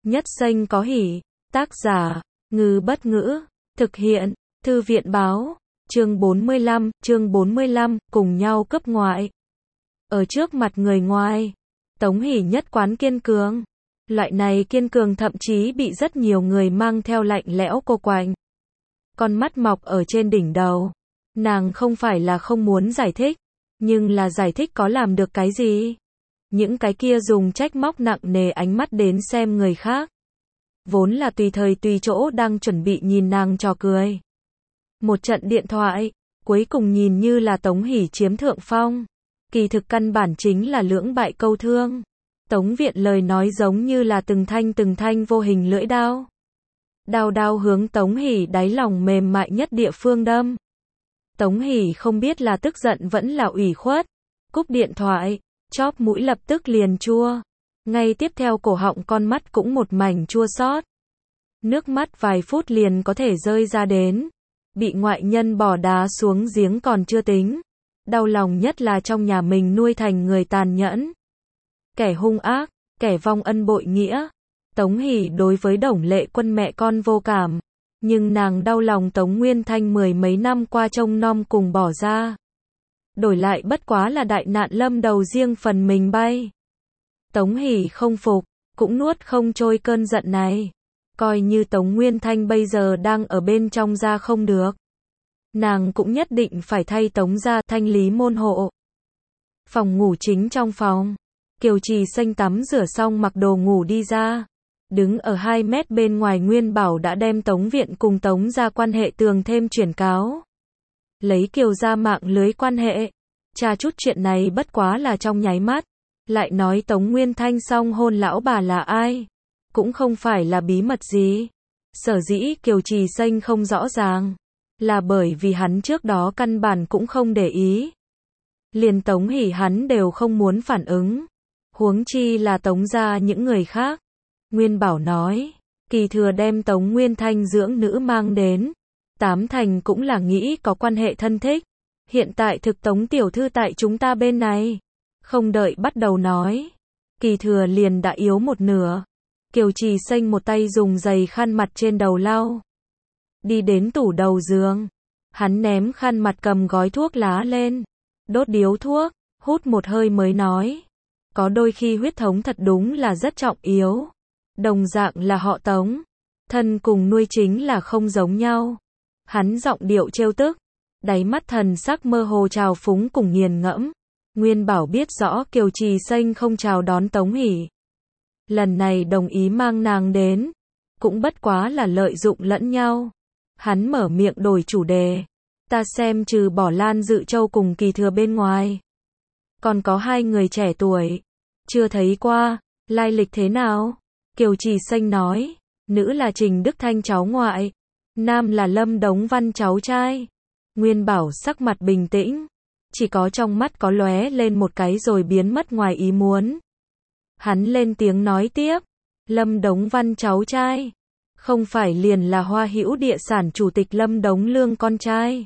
Nhất xanh có hỉ. Tác giả, Ngư Bất Ngữ. Thực hiện, Thư viện Báo. Chương 45, cùng nhau cấp ngoại. Ở trước mặt người ngoài, Tống Hỷ nhất quán kiên cường. Loại này kiên cường thậm chí bị rất nhiều người mang theo lạnh lẽo cô quạnh. Con mắt mọc ở trên đỉnh đầu. Nàng không phải là không muốn giải thích, nhưng là giải thích có làm được cái gì? Những cái kia dùng trách móc nặng nề ánh mắt đến xem người khác. Vốn là tùy thời tùy chỗ đang chuẩn bị nhìn nàng trò cười. Một trận điện thoại, cuối cùng nhìn như là Tống Hỷ chiếm thượng phong. Kỳ thực căn bản chính là lưỡng bại câu thương. Tống Viện lời nói giống như là từng thanh vô hình lưỡi đao. Đao đao hướng Tống Hỷ đáy lòng mềm mại nhất địa phương đâm. Tống Hỷ không biết là tức giận vẫn là ủy khuất. Cúp điện thoại, chóp mũi lập tức liền chua. Ngay tiếp theo cổ họng con mắt cũng một mảnh chua xót. Nước mắt vài phút liền có thể rơi ra đến. Bị ngoại nhân bỏ đá xuống giếng còn chưa tính. Đau lòng nhất là trong nhà mình nuôi thành người tàn nhẫn. Kẻ hung ác, kẻ vong ân bội nghĩa. Tống Hỷ đối với Đồng Lệ Quân mẹ con vô cảm. Nhưng nàng đau lòng Tống Nguyên Thanh mười mấy năm qua trông nom cùng bỏ ra. Đổi lại bất quá là đại nạn lâm đầu riêng phần mình bay. Tống Hỷ không phục, cũng nuốt không trôi cơn giận này. Coi như Tống Nguyên Thanh bây giờ đang ở bên trong ra không được. Nàng cũng nhất định phải thay Tống gia thanh lý môn hộ. Phòng ngủ chính trong phòng. Kiều Trì Xanh tắm rửa xong mặc đồ ngủ đi ra. Đứng ở 2 mét bên ngoài Nguyên Bảo đã đem Tống Viện cùng Tống gia quan hệ tường thêm chuyển cáo. Lấy Kiều gia mạng lưới quan hệ. Tra chút chuyện này bất quá là trong nháy mắt. Lại nói Tống Nguyên Thanh song hôn lão bà là ai? Cũng không phải là bí mật gì. Sở dĩ Kiều Trì Xanh không rõ ràng. Là bởi vì hắn trước đó căn bản cũng không để ý. Liền Tống Hỷ hắn đều không muốn phản ứng. Huống chi là Tống gia những người khác. Nguyên Bảo nói, Kỳ Thừa đem Tống Nguyên Thanh dưỡng nữ mang đến. 8 thành cũng là nghĩ có quan hệ thân thích. Hiện tại thực Tống tiểu thư tại chúng ta bên này. Không đợi bắt đầu nói. Kỳ Thừa liền đã yếu một nửa. Kiều Trì Xanh một tay dùng giày khăn mặt trên đầu lau. Đi đến tủ đầu giường. Hắn ném khăn mặt cầm gói thuốc lá lên. Đốt điếu thuốc, hút một hơi mới nói. Có đôi khi huyết thống thật đúng là rất trọng yếu. Đồng dạng là họ Tống. Thân cùng nuôi chính là không giống nhau. Hắn giọng điệu trêu tức. Đáy mắt thần sắc mơ hồ trào phúng cùng nghiền ngẫm. Nguyên Bảo biết rõ Kiều Trì Xanh không chào đón Tống Hỷ. Lần này đồng ý mang nàng đến. Cũng bất quá là lợi dụng lẫn nhau. Hắn mở miệng đổi chủ đề. Ta xem trừ bỏ Lan Dự Châu cùng Kỳ Thừa bên ngoài. Còn có 2 người trẻ tuổi. Chưa thấy qua, lai lịch thế nào? Kiều Trì Xanh nói. Nữ là Trình Đức Thanh cháu ngoại. Nam là Lâm Đống Văn cháu trai. Nguyên Bảo sắc mặt bình tĩnh. Chỉ có trong mắt có lóe lên một cái rồi biến mất ngoài ý muốn. Hắn lên tiếng nói tiếp. Lâm Đống Văn cháu trai. Không phải liền là Hoa Hữu Địa Sản chủ tịch Lâm Đống Lương con trai.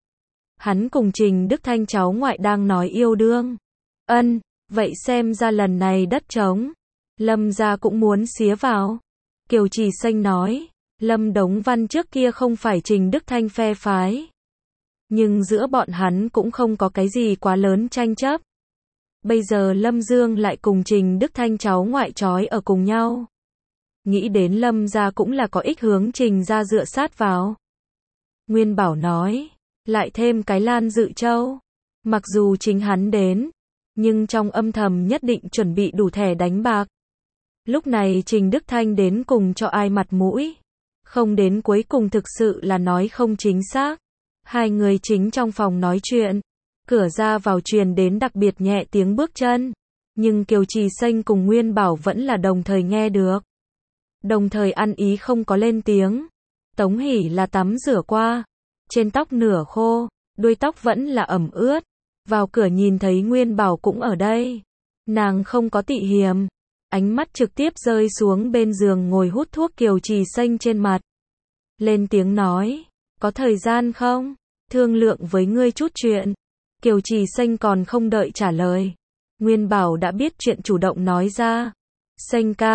Hắn cùng Trình Đức Thanh cháu ngoại đang nói yêu đương. Ân, vậy xem ra lần này đất trống. Lâm gia cũng muốn xía vào. Kiều Trì Xanh nói. Lâm Đống Văn trước kia không phải Trình Đức Thanh phe phái. Nhưng giữa bọn hắn cũng không có cái gì quá lớn tranh chấp. Bây giờ Lâm Dương lại cùng Trình Đức Thanh cháu ngoại trói ở cùng nhau. Nghĩ đến Lâm gia cũng là có ích hướng Trình gia dựa sát vào. Nguyên Bảo nói. Lại thêm cái Lan Dự Châu. Mặc dù chính hắn đến. Nhưng trong âm thầm nhất định chuẩn bị đủ thẻ đánh bạc. Lúc này Trình Đức Thanh đến cùng cho ai mặt mũi. Không đến cuối cùng thực sự là nói không chính xác. 2 người chính trong phòng nói chuyện. Cửa ra vào truyền đến đặc biệt nhẹ tiếng bước chân. Nhưng Kiều Trì Xanh cùng Nguyên Bảo vẫn là đồng thời nghe được. Đồng thời ăn ý không có lên tiếng. Tống Hỷ là tắm rửa qua. Trên tóc nửa khô, đuôi tóc vẫn là ẩm ướt. Vào cửa nhìn thấy Nguyên Bảo cũng ở đây. Nàng không có tị hiềm. Ánh mắt trực tiếp rơi xuống bên giường ngồi hút thuốc Kiều Trì Xanh trên mặt. Lên tiếng nói. Có thời gian không? Thương lượng với ngươi chút chuyện. Kiều Trì Xanh còn không đợi trả lời. Nguyên Bảo đã biết chuyện chủ động nói ra. Xanh ca,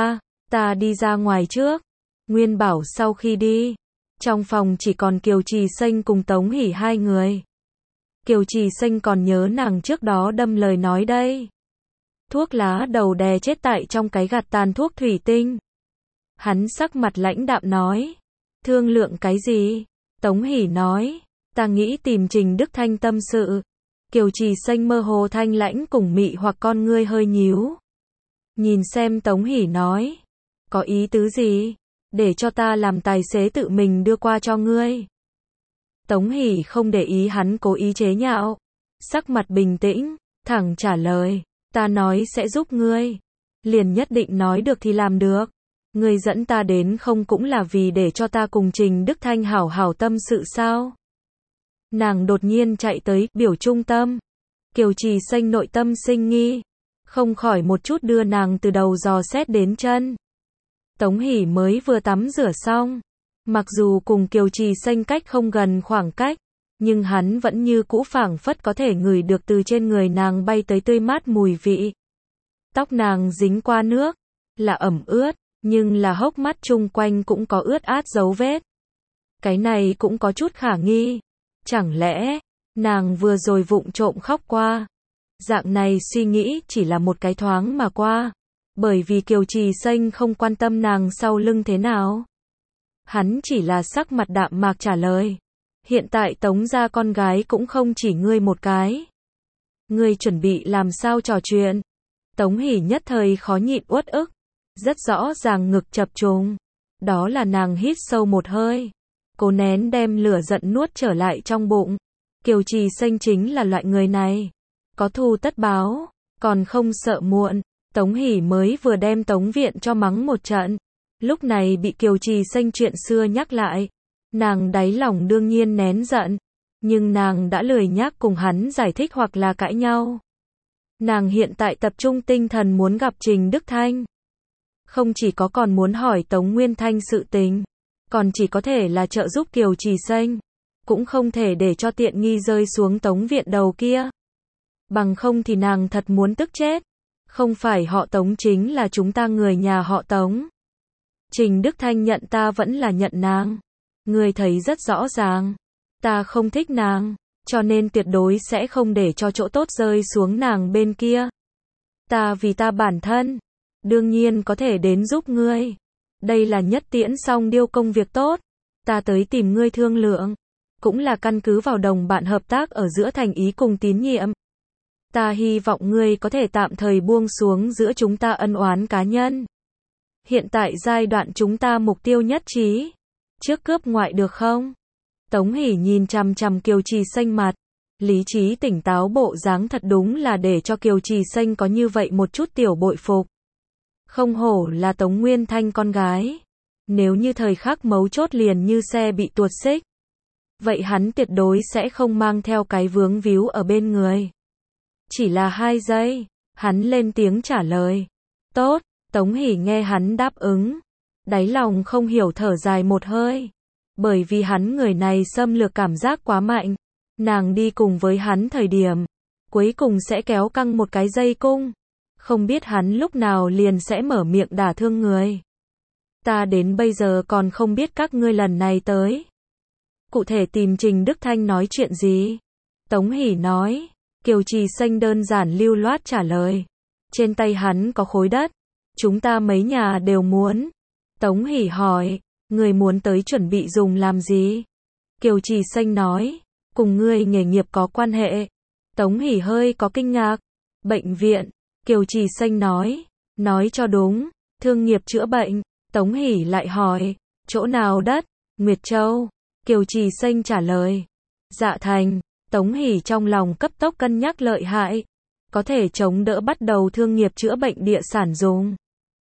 Ta đi ra ngoài trước. Nguyên bảo sau khi đi, trong phòng chỉ còn Kiều Trì Xanh cùng Tống Hỷ hai người. Kiều Trì Xanh còn nhớ nàng trước đó đâm lời nói đây. Thuốc lá đầu đè chết tại trong cái gạt tàn thuốc thủy tinh. Hắn sắc mặt lãnh đạm nói. Thương lượng cái gì? Tống Hỷ nói. Ta nghĩ tìm Trình Đức Thanh tâm sự. Kiều Trì Xanh mơ hồ thanh lãnh cùng mị hoặc con ngươi hơi nhíu. Nhìn xem Tống Hỷ nói. Có ý tứ gì? Để cho ta làm tài xế tự mình đưa qua cho ngươi. Tống Hỷ không để ý hắn cố ý chế nhạo. Sắc mặt bình tĩnh, thẳng trả lời. Ta nói sẽ giúp ngươi. Liền nhất định nói được thì làm được. Ngươi dẫn ta đến không cũng là vì để cho ta cùng Trình Đức Thanh hảo hảo tâm sự sao? Nàng đột nhiên chạy tới, biểu trung tâm. Kiều Trì Xanh nội tâm sinh nghi. Không khỏi một chút đưa nàng từ đầu dò xét đến chân. Tống Hỷ mới vừa tắm rửa xong. Mặc dù cùng Kiều Trì Xanh cách không gần khoảng cách, nhưng hắn vẫn như cũ phảng phất có thể ngửi được từ trên người nàng bay tới tươi mát mùi vị. Tóc nàng dính qua nước, là ẩm ướt, nhưng là hốc mắt chung quanh cũng có ướt át dấu vết. Cái này cũng có chút khả nghi. Chẳng lẽ, nàng vừa rồi vụng trộm khóc qua? Dạng này suy nghĩ chỉ là một cái thoáng mà qua. Bởi vì Kiều Trì Xanh không quan tâm nàng sau lưng thế nào. Hắn chỉ là sắc mặt đạm mạc trả lời. Hiện tại Tống gia con gái cũng không chỉ ngươi một cái. Ngươi chuẩn bị làm sao trò chuyện? Tống Hỷ nhất thời khó nhịn uất ức. Rất rõ ràng ngực chập trùng. Đó là nàng hít sâu một hơi. Cố nén đem lửa giận nuốt trở lại trong bụng. Kiều Trì Xanh chính là loại người này. Có thù tất báo, còn không sợ muộn. Tống Hỷ mới vừa đem Tống Viện cho mắng một trận. Lúc này bị Kiều Trì Xanh chuyện xưa nhắc lại. Nàng đáy lòng đương nhiên nén giận. Nhưng nàng đã lười nhác cùng hắn giải thích hoặc là cãi nhau. Nàng hiện tại tập trung tinh thần muốn gặp Trình Đức Thanh. Không chỉ có còn muốn hỏi Tống Nguyên Thanh sự tình. Còn chỉ có thể là trợ giúp Kiều Trì Xanh. Cũng không thể để cho tiện nghi rơi xuống Tống Viện đầu kia. Bằng không thì nàng thật muốn tức chết. Không phải họ Tống chính là chúng ta người nhà họ Tống. Trình Đức Thanh nhận ta vẫn là nhận nàng. Ngươi thấy rất rõ ràng. Ta không thích nàng. Cho nên tuyệt đối sẽ không để cho chỗ tốt rơi xuống nàng bên kia. Ta vì ta bản thân. Đương nhiên có thể đến giúp ngươi. Đây là nhất tiễn song điêu công việc tốt. Ta tới tìm ngươi thương lượng. Cũng là căn cứ vào đồng bạn hợp tác ở giữa thành ý cùng tín nhiệm. Ta hy vọng ngươi có thể tạm thời buông xuống giữa chúng ta ân oán cá nhân. Hiện tại giai đoạn chúng ta mục tiêu nhất trí. Trước cướp ngoại được không? Tống Hỷ nhìn chằm chằm Kiều Trì Xanh mặt. Lý trí tỉnh táo bộ dáng thật đúng là để cho Kiều Trì Xanh có như vậy một chút tiểu bội phục. Không hổ là Tống Nguyên Thanh con gái. Nếu như thời khắc mấu chốt liền như xe bị tuột xích. Vậy hắn tuyệt đối sẽ không mang theo cái vướng víu ở bên người. Chỉ là 2 giây, hắn lên tiếng trả lời. Tốt, Tống Hỷ nghe hắn đáp ứng. Đáy lòng không hiểu thở dài một hơi. Bởi vì hắn người này xâm lược cảm giác quá mạnh. Nàng đi cùng với hắn thời điểm. Cuối cùng sẽ kéo căng một cái dây cung. Không biết hắn lúc nào liền sẽ mở miệng đả thương người. Ta đến bây giờ còn không biết các ngươi lần này tới. Cụ thể tìm Trình Đức Thanh nói chuyện gì? Tống Hỷ nói. Kiều Trì Xanh đơn giản lưu loát trả lời. Trên tay hắn có khối đất. Chúng ta mấy nhà đều muốn. Tống Hỷ hỏi. Người muốn tới chuẩn bị dùng làm gì? Kiều Trì Xanh nói. Cùng ngươi nghề nghiệp có quan hệ. Tống Hỷ hơi có kinh ngạc. Bệnh viện. Kiều Trì Xanh nói. Nói cho đúng. Thương nghiệp chữa bệnh. Tống Hỷ lại hỏi. Chỗ nào đất? Nguyệt Châu. Kiều Trì Xanh trả lời. Dạ thành. Tống Hỷ trong lòng cấp tốc cân nhắc lợi hại. Có thể chống đỡ bắt đầu thương nghiệp chữa bệnh địa sản dùng.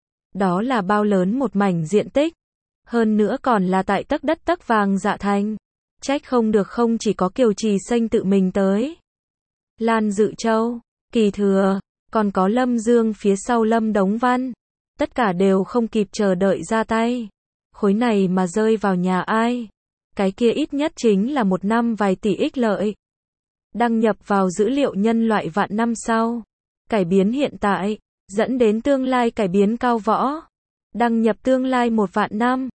Đó là bao lớn một mảnh diện tích. Hơn nữa còn là tại tấc đất tấc vàng Dạ thành. Trách không được không chỉ có Kiều Trì Xanh tự mình tới. Lan Dự Châu, Kỳ Thừa, còn có Lâm Dương phía sau Lâm Đống Văn. Tất cả đều không kịp chờ đợi ra tay. Khối này mà rơi vào nhà ai? Cái kia ít nhất chính là 1 năm vài tỷ ích lợi. Đăng nhập vào dữ liệu nhân loại vạn năm sau. Cải biến hiện tại, dẫn đến tương lai cải biến cao võ. Đăng nhập tương lai 1 vạn năm.